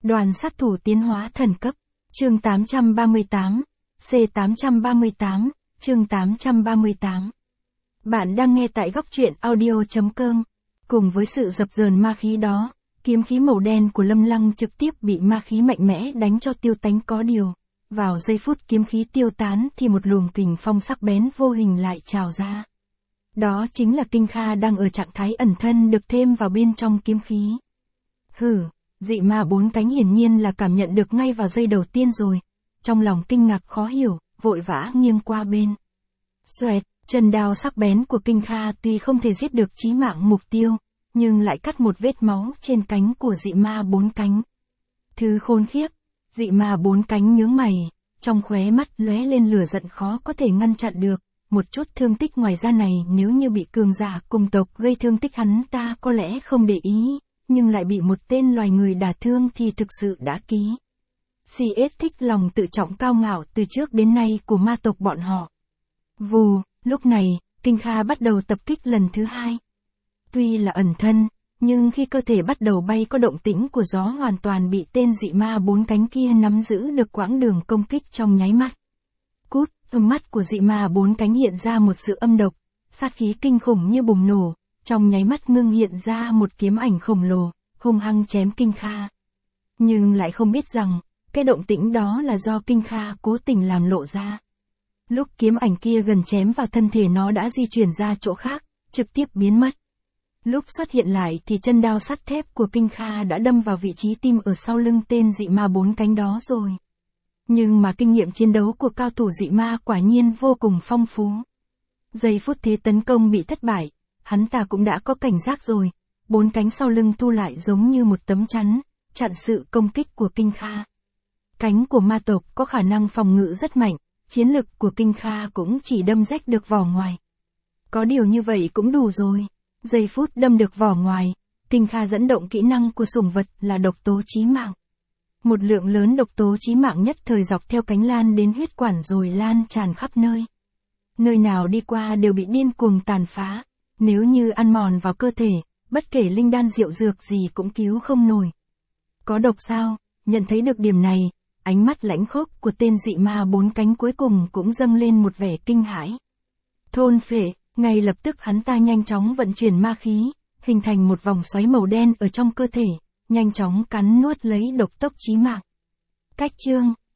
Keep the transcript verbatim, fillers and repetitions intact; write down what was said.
Đoàn sát thủ tiến hóa thần cấp. Chương tám trăm ba mươi tám. C tám trăm ba mươi tám. Chương tám trăm ba mươi tám. Bạn đang nghe tại góc truyện audio chấm com. Cùng với sự dập dờn ma khí đó, kiếm khí màu đen của Lâm Lăng trực tiếp bị ma khí mạnh mẽ đánh cho tiêu tánh có điều. Vào giây phút kiếm khí tiêu tán thì một luồng kình phong sắc bén vô hình lại trào ra. Đó chính là Kinh Kha đang ở trạng thái ẩn thân được thêm vào bên trong kiếm khí. Hừ, dị ma bốn cánh hiển nhiên là cảm nhận được ngay vào giây đầu tiên rồi. Trong lòng kinh ngạc khó hiểu, vội vã nghiêng qua bên. Xoẹt, chân đao sắc bén của Kinh Kha tuy không thể giết được chí mạng mục tiêu, nhưng lại cắt một vết máu trên cánh của dị ma bốn cánh. Thứ khốn khiếp, dị ma bốn cánh nhướng mày, trong khóe mắt lóe lên lửa giận khó có thể ngăn chặn được. Một chút thương tích ngoài ra này nếu như bị cường giả cùng tộc gây thương tích hắn ta có lẽ không để ý, nhưng lại bị một tên loài người đả thương thì thực sự đã ký. xê ét thích lòng tự trọng cao ngạo từ trước đến nay của ma tộc bọn họ. Vù, lúc này, Kinh Kha bắt đầu tập kích lần thứ hai. Tuy là ẩn thân, nhưng khi cơ thể bắt đầu bay có động tĩnh của gió hoàn toàn bị tên dị ma bốn cánh kia nắm giữ được quãng đường công kích trong nháy mắt. Cút, âm mắt của dị ma bốn cánh hiện ra một sự âm độc, sát khí kinh khủng như bùng nổ, trong nháy mắt ngưng hiện ra một kiếm ảnh khổng lồ, hung hăng chém Kinh Kha. Nhưng lại không biết rằng, cái động tĩnh đó là do Kinh Kha cố tình làm lộ ra. Lúc kiếm ảnh kia gần chém vào thân thể nó đã di chuyển ra chỗ khác, trực tiếp biến mất. Lúc xuất hiện lại thì chân đao sắt thép của Kinh Kha đã đâm vào vị trí tim ở sau lưng tên dị ma bốn cánh đó rồi. Nhưng mà kinh nghiệm chiến đấu của cao thủ dị ma quả nhiên vô cùng phong phú. Giây phút thế tấn công bị thất bại, hắn ta cũng đã có cảnh giác rồi, bốn cánh sau lưng thu lại giống như một tấm chắn, chặn sự công kích của Kinh Kha. Cánh của ma tộc có khả năng phòng ngự rất mạnh, chiến lực của Kinh Kha cũng chỉ đâm rách được vỏ ngoài. Có điều như vậy cũng đủ rồi. Giây phút đâm được vỏ ngoài, Kinh Kha dẫn động kỹ năng của sủng vật là độc tố chí mạng. Một lượng lớn độc tố chí mạng nhất thời dọc theo cánh lan đến huyết quản rồi lan tràn khắp nơi. Nơi nào đi qua đều bị điên cuồng tàn phá, nếu như ăn mòn vào cơ thể, bất kể linh đan rượu dược gì cũng cứu không nổi. Có độc sao? Nhận thấy được điểm này, ánh mắt lãnh khốc của tên dị ma bốn cánh cuối cùng cũng dâng lên một vẻ kinh hãi. Thôn phệ, ngay lập tức hắn ta nhanh chóng vận chuyển ma khí, hình thành một vòng xoáy màu đen ở trong cơ thể, nhanh chóng cắn nuốt lấy độc tốc chí mạng. Cách chương